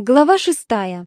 Глава 6.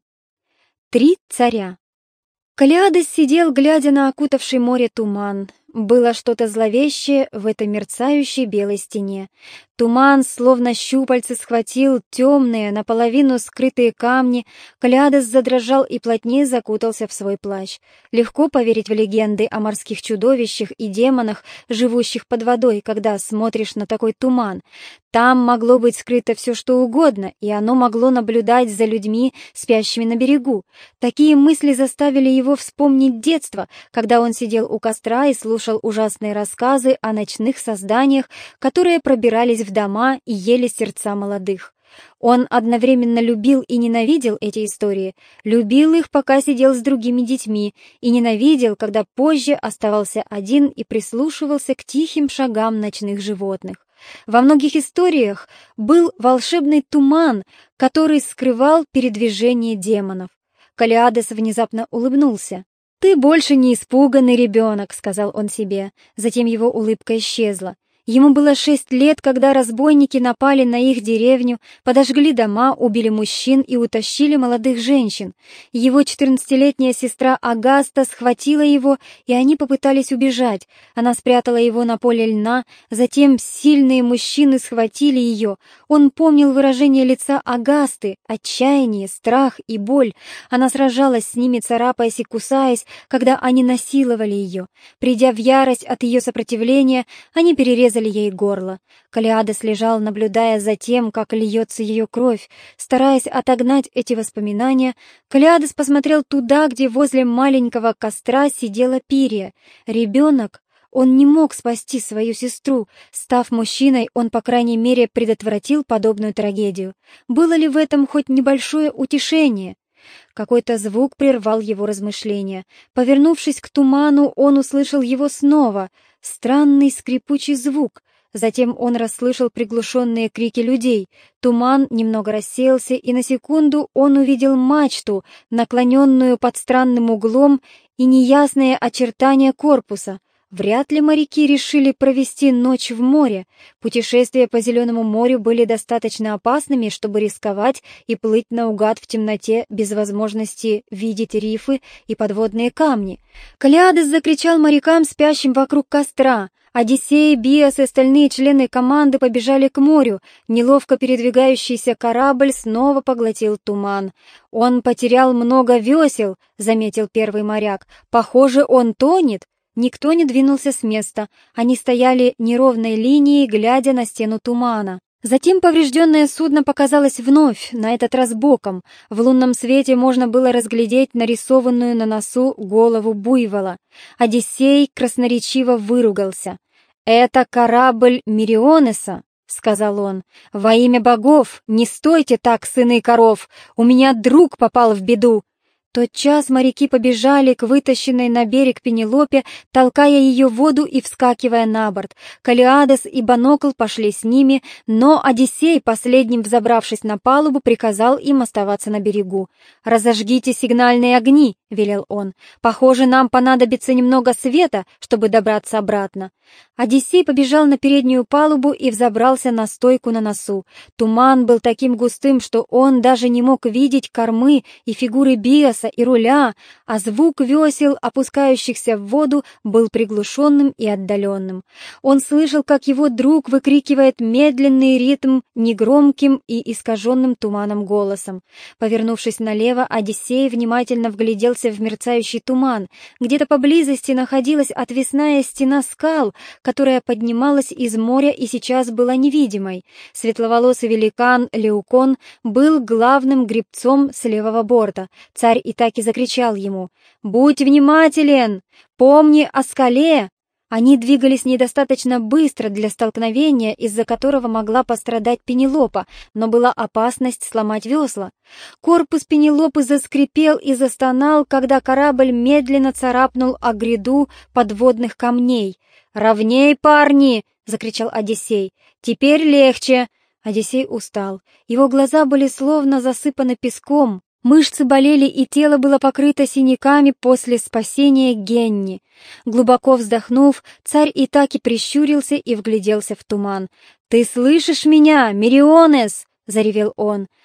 Три царя. Калиадес сидел, глядя на окутавший море туман. Было что-то зловещее в этой мерцающей белой стене. Туман, словно щупальце, схватил темные, наполовину скрытые камни. Калиадес задрожал и плотнее закутался в свой плащ. Легко поверить в легенды о морских чудовищах и демонах, живущих под водой, когда смотришь на такой туман. Там могло быть скрыто все, что угодно, и оно могло наблюдать за людьми, спящими на берегу. Такие мысли заставили его вспомнить детство, когда он сидел у костра и слушал ужасные рассказы о ночных созданиях, которые пробирались в дома и ели сердца молодых. Он одновременно любил и ненавидел эти истории, любил их, пока сидел с другими детьми, и ненавидел, когда позже оставался один и прислушивался к тихим шагам ночных животных. Во многих историях был волшебный туман, который скрывал передвижение демонов. Калиадес внезапно улыбнулся. «Ты больше не испуганный ребенок», — сказал он себе. Затем его улыбка исчезла. Ему было 6 лет, когда разбойники напали на их деревню, подожгли дома, убили мужчин и утащили молодых женщин. Его 14-летняя сестра Агаста схватила его, и они попытались убежать. Она спрятала его на поле льна, затем сильные мужчины схватили ее. Он помнил выражение лица Агасты, отчаяние, страх и боль. Она сражалась с ними, царапаясь и кусаясь, когда они насиловали ее. Придя в ярость от ее сопротивления, они перерезали ей горло. Калиадес лежал, наблюдая за тем, как льется ее кровь. Стараясь отогнать эти воспоминания, Калиадес посмотрел туда, где возле маленького костра сидела Пирия. Ребенок. Он не мог спасти свою сестру. Став мужчиной, он, по крайней мере, предотвратил подобную трагедию. Было ли в этом хоть небольшое утешение? Какой-то звук прервал его размышления. Повернувшись к туману, он услышал его снова. Странный скрипучий звук. Затем он расслышал приглушенные крики людей. Туман немного рассеялся, и на секунду он увидел мачту, наклоненную под странным углом, и неясные очертания корпуса. Вряд ли моряки решили провести ночь в море. Путешествия по Зеленому морю были достаточно опасными, чтобы рисковать и плыть наугад в темноте без возможности видеть рифы и подводные камни. Калиадес закричал морякам, спящим вокруг костра. Одиссей, Биас и остальные члены команды побежали к морю. Неловко передвигающийся корабль снова поглотил туман. «Он потерял много весел», — заметил первый моряк. «Похоже, он тонет». Никто не двинулся с места. Они стояли неровной линией, глядя на стену тумана. Затем поврежденное судно показалось вновь, на этот раз боком. В лунном свете можно было разглядеть нарисованную на носу голову буйвола. Одиссей красноречиво выругался. «Это корабль Мерионеса», — сказал он. «Во имя богов, не стойте так, сыны коров! У меня друг попал в беду!» Тотчас моряки побежали к вытащенной на берег Пенелопе, толкая ее в воду и вскакивая на борт. Калиадес и Банокл пошли с ними, но Одиссей, последним взобравшись на палубу, приказал им оставаться на берегу. «Разожгите сигнальные огни», — велел он. «Похоже, нам понадобится немного света, чтобы добраться обратно». Одиссей побежал на переднюю палубу и взобрался на стойку на носу. Туман был таким густым, что он даже не мог видеть кормы и фигуры Биаса и руля, а звук весел, опускающихся в воду, был приглушенным и отдаленным. Он слышал, как его друг выкрикивает медленный ритм негромким и искаженным туманом голосом. Повернувшись налево, Одиссей внимательно вгляделся в мерцающий туман. Где-то поблизости находилась отвесная стена скал, которая поднималась из моря и сейчас была невидимой. Светловолосый великан Леукон был главным гребцом с левого борта. Царь Итаки закричал ему: «Будь внимателен! Помни о скале!» Они двигались недостаточно быстро для столкновения, из-за которого могла пострадать Пенелопа, но была опасность сломать весла. Корпус Пенелопы заскрипел и застонал, когда корабль медленно царапнул о гряду подводных камней. «Ровней, парни!» — закричал Одиссей. «Теперь легче!» Одиссей устал. Его глаза были словно засыпаны песком. Мышцы болели, и тело было покрыто синяками после спасения Генни. Глубоко вздохнув, царь Итаки прищурился и вгляделся в туман. «Ты слышишь меня, Мерионес?» — заревел он.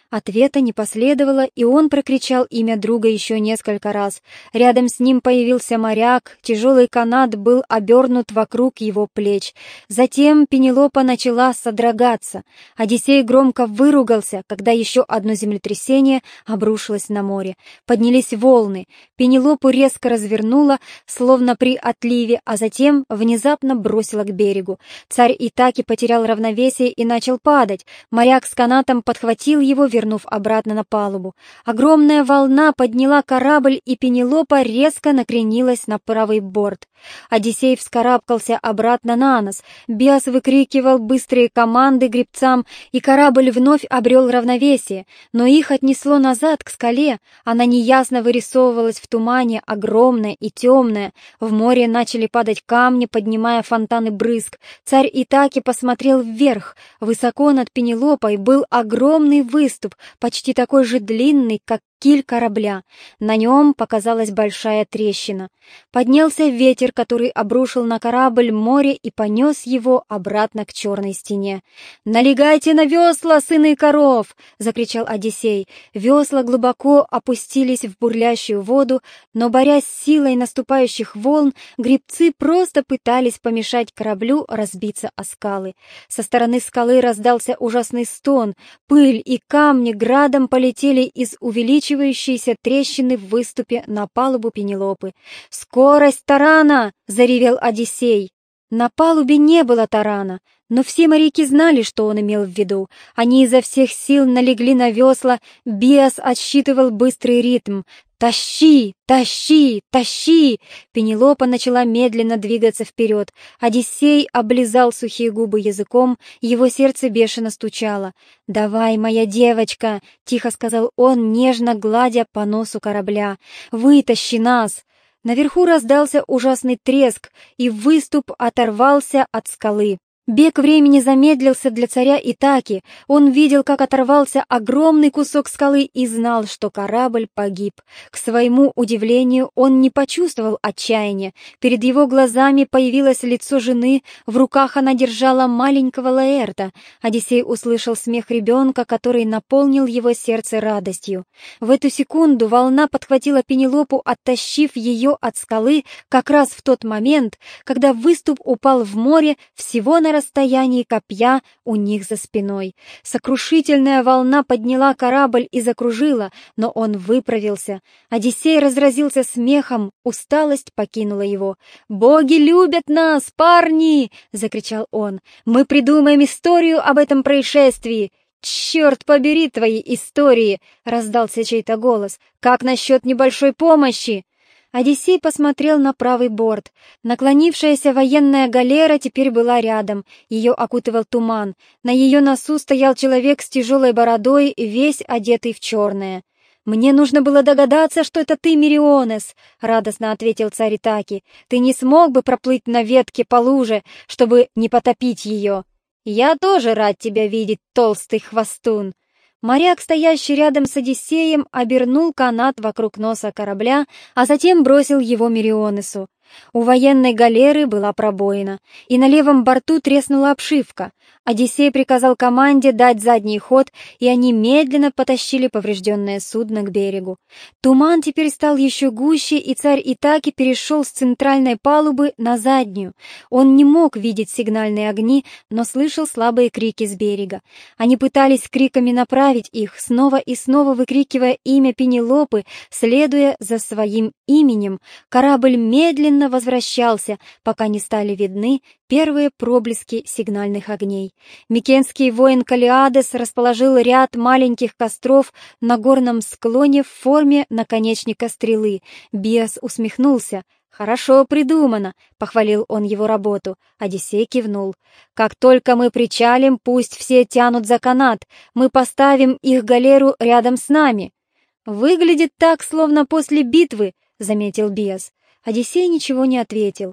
Ответа не последовало, и он прокричал имя друга еще несколько раз. Рядом с ним появился моряк, тяжелый канат был обернут вокруг его плеч. Затем Пенелопа начала содрогаться. Одиссей громко выругался, когда еще одно землетрясение обрушилось на море. Поднялись волны. Пенелопу резко развернуло, словно при отливе, а затем внезапно бросило к берегу. Царь Итаки потерял равновесие и начал падать. Моряк с канатом подхватил его, вернув обратно на палубу. Огромная волна подняла корабль, и Пенелопа резко накренилась на правый борт. Одиссей вскарабкался обратно на нос. Биас выкрикивал быстрые команды гребцам, и корабль вновь обрел равновесие, но их отнесло назад к скале. Она неясно вырисовывалась в тумане, огромная и темная. В море начали падать камни, поднимая фонтаны брызг. Царь Итаки посмотрел вверх. Высоко над Пенелопой был огромный выступ, почти такой же длинный, как киль корабля. На нем показалась большая трещина. Поднялся ветер, который обрушил на корабль море и понес его обратно к черной стене. «Налегайте на весла, сыны коров!» — закричал Одиссей. Весла глубоко опустились в бурлящую воду, но, борясь с силой наступающих волн, гребцы просто пытались помешать кораблю разбиться о скалы. Со стороны скалы раздался ужасный стон. Пыль и камни градом полетели из увеличивающейся трещины в выступе на палубу Пенелопы. «Скорость тарана!» — заревел Одиссей. На палубе не было тарана, но все моряки знали, что он имел в виду. Они изо всех сил налегли на весла, Биас отсчитывал быстрый ритм. «Тащи! Тащи! Тащи!» Пенелопа начала медленно двигаться вперед. Одиссей облизал сухие губы языком, его сердце бешено стучало. «Давай, моя девочка!» — тихо сказал он, нежно гладя по носу корабля. «Вытащи нас!» Наверху раздался ужасный треск, и выступ оторвался от скалы. Бег времени замедлился для царя Итаки. Он видел, как оторвался огромный кусок скалы и знал, что корабль погиб. К своему удивлению, он не почувствовал отчаяния. Перед его глазами появилось лицо жены, в руках она держала маленького Лаэрта. Одиссей услышал смех ребенка, который наполнил его сердце радостью. В эту секунду волна подхватила Пенелопу, оттащив ее от скалы как раз в тот момент, когда выступ упал в море всего на расстоянии копья у них за спиной. Сокрушительная волна подняла корабль и закружила, но он выправился. Одиссей разразился смехом, усталость покинула его. «Боги любят нас, парни!» — закричал он. «Мы придумаем историю об этом происшествии!» «Черт побери твои истории!» — раздался чей-то голос. «Как насчет небольшой помощи?» Одиссей посмотрел на правый борт. Наклонившаяся военная галера теперь была рядом. Ее окутывал туман. На ее носу стоял человек с тяжелой бородой, весь одетый в черное. «Мне нужно было догадаться, что это ты, Мерионес», — радостно ответил царь Итаки. «Ты не смог бы проплыть на ветке по луже, чтобы не потопить ее?» «Я тоже рад тебя видеть, толстый хвостун». Моряк, стоящий рядом с Одиссеем, обернул канат вокруг носа корабля, а затем бросил его Мерионесу. У военной галеры была пробоина, и на левом борту треснула обшивка. Одиссей приказал команде дать задний ход, и они медленно потащили поврежденное судно к берегу. Туман теперь стал еще гуще, и царь Итаки перешел с центральной палубы на заднюю. Он не мог видеть сигнальные огни, но слышал слабые крики с берега. Они пытались криками направить их, снова и снова выкрикивая имя Пенелопы, следуя за своим именем. Корабль медленно возвращался, пока не стали видны первые проблески сигнальных огней. Микенский воин Калиадес расположил ряд маленьких костров на горном склоне в форме наконечника стрелы. Биас усмехнулся. «Хорошо придумано», — похвалил он его работу. Одиссей кивнул. «Как только мы причалим, пусть все тянут за канат. Мы поставим их галеру рядом с нами». «Выглядит так, словно после битвы», — заметил Биас. Одиссей ничего не ответил.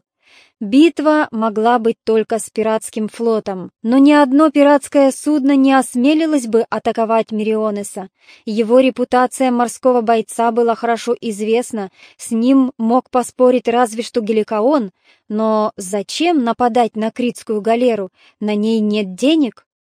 Битва могла быть только с пиратским флотом, но ни одно пиратское судно не осмелилось бы атаковать Мерионеса. Его репутация морского бойца была хорошо известна, с ним мог поспорить разве что Геликоон, но зачем нападать на критскую галеру? На ней нет денег?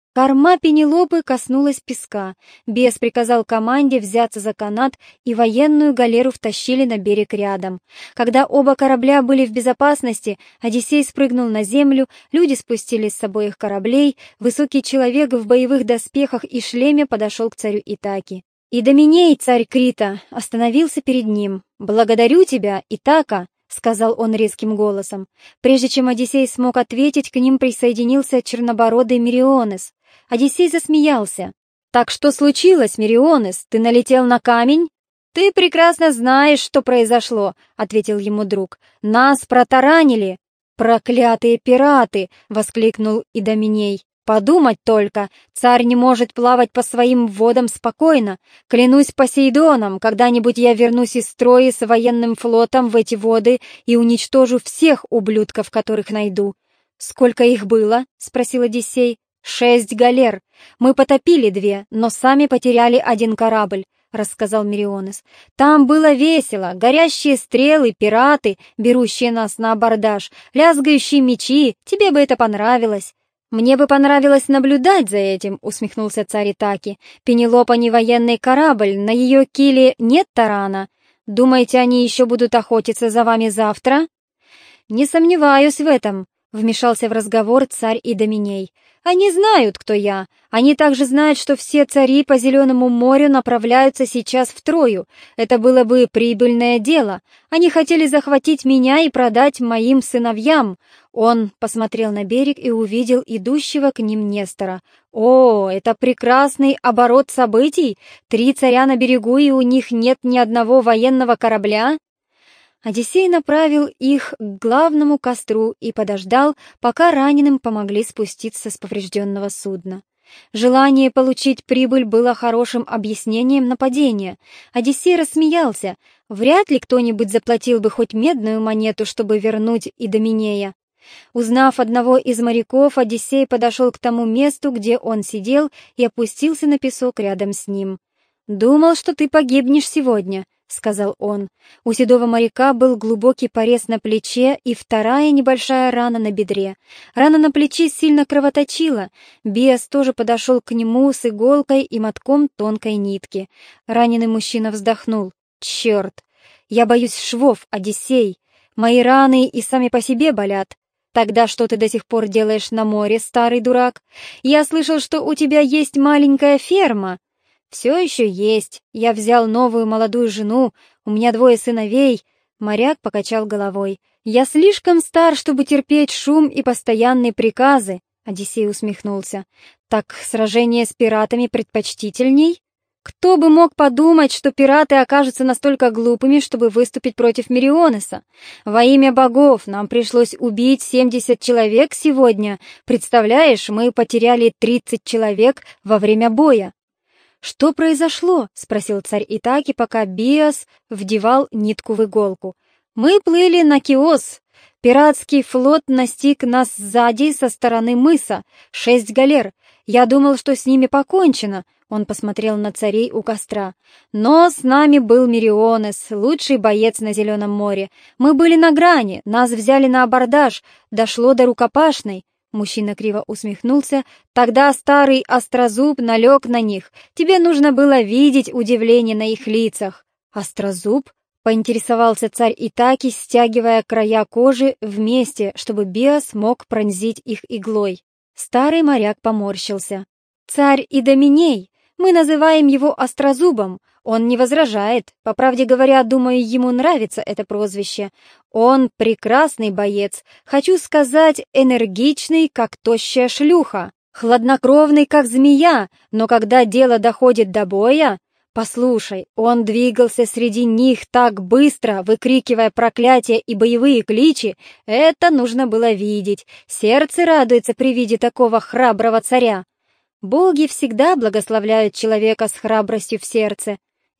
Корма Пенелопы коснулась песка. Бес приказал команде взяться за канат, и военную галеру втащили на берег рядом. Когда оба корабля были в безопасности, Одиссей спрыгнул на землю, люди спустились с обоих кораблей, высокий человек в боевых доспехах и шлеме подошел к царю Итаки. Идоменей, царь Крита, остановился перед ним. «Благодарю тебя, Итака», — сказал он резким голосом. Прежде чем Одиссей смог ответить, к ним присоединился чернобородый Мерионес. Одиссей засмеялся. «Так что случилось, Мерионес? Ты налетел на камень?» «Ты прекрасно знаешь, что произошло», — ответил ему друг. «Нас протаранили». «Проклятые пираты!» — воскликнул Идоменей. «Подумать только, царь не может плавать по своим водам спокойно. Клянусь Посейдоном, когда-нибудь я вернусь из строя с военным флотом в эти воды и уничтожу всех ублюдков, которых найду». «Сколько их было?» — спросил Одиссей. 6 галер. Мы потопили 2, но сами потеряли 1 корабль», — рассказал Мерионес. «Там было весело. Горящие стрелы, пираты, берущие нас на абордаж, лязгающие мечи. Тебе бы это понравилось». «Мне бы понравилось наблюдать за этим», — усмехнулся царь Итаки. «Пенелопа не военный корабль, на ее киле нет тарана. Думаете, они еще будут охотиться за вами завтра?» «Не сомневаюсь в этом», — вмешался в разговор царь Идоменей. «Они знают, кто я. Они также знают, что все цари по Зеленому морю направляются сейчас в Трою. Это было бы прибыльное дело. Они хотели захватить меня и продать моим сыновьям». Он посмотрел на берег и увидел идущего к ним Нестора. «О, это прекрасный оборот событий! 3 царя на берегу, и у них нет ни одного военного корабля?» Одиссей направил их к главному костру и подождал, пока раненым помогли спуститься с поврежденного судна. Желание получить прибыль было хорошим объяснением нападения. Одиссей рассмеялся. Вряд ли кто-нибудь заплатил бы хоть медную монету, чтобы вернуть Идоменея. Узнав одного из моряков, Одиссей подошел к тому месту, где он сидел, и опустился на песок рядом с ним. «Думал, что ты погибнешь сегодня», — сказал он. У седого моряка был глубокий порез на плече и 2 небольшая рана на бедре. Рана на плече сильно кровоточила. Биас тоже подошел к нему с иголкой и мотком тонкой нитки. Раненый мужчина вздохнул. «Черт! Я боюсь швов, Одиссей. Мои раны и сами по себе болят. Тогда что ты до сих пор делаешь на море, старый дурак? Я слышал, что у тебя есть маленькая ферма». «Все еще есть. Я взял новую молодую жену, у меня 2 сыновей». Моряк покачал головой. «Я слишком стар, чтобы терпеть шум и постоянные приказы», — Одиссей усмехнулся. «Так сражение с пиратами предпочтительней?» «Кто бы мог подумать, что пираты окажутся настолько глупыми, чтобы выступить против Мерионеса? Во имя богов нам пришлось убить 70 человек сегодня. Представляешь, мы потеряли 30 человек во время боя». «Что произошло?» — спросил царь Итаки, пока Биас вдевал нитку в иголку. «Мы плыли на Киос. Пиратский флот настиг нас сзади со стороны мыса. 6 галер. Я думал, что с ними покончено». Он посмотрел на царей у костра. «Но с нами был Мерионес, лучший боец на Зеленом море. Мы были на грани, нас взяли на абордаж, дошло до рукопашной». Мужчина криво усмехнулся. «Тогда старый острозуб налег на них. Тебе нужно было видеть удивление на их лицах». «Острозуб?» — поинтересовался царь Итаки, стягивая края кожи вместе, чтобы Биас мог пронзить их иглой. Старый моряк поморщился. «Царь Идоменей. Мы называем его Острозубом. Он не возражает. По правде говоря, думаю, ему нравится это прозвище. Он прекрасный боец. Хочу сказать, энергичный, как тощая шлюха. Хладнокровный, как змея. Но когда дело доходит до боя... Послушай, он двигался среди них так быстро, выкрикивая проклятия и боевые кличи. Это нужно было видеть. Сердце радуется при виде такого храброго царя. Боги всегда благословляют человека с храбростью в сердце.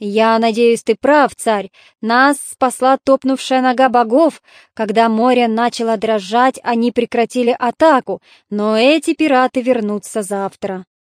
Я надеюсь, ты прав, царь. Нас спасла топнувшая нога богов. Когда море начало дрожать, они прекратили атаку, но эти пираты вернутся завтра.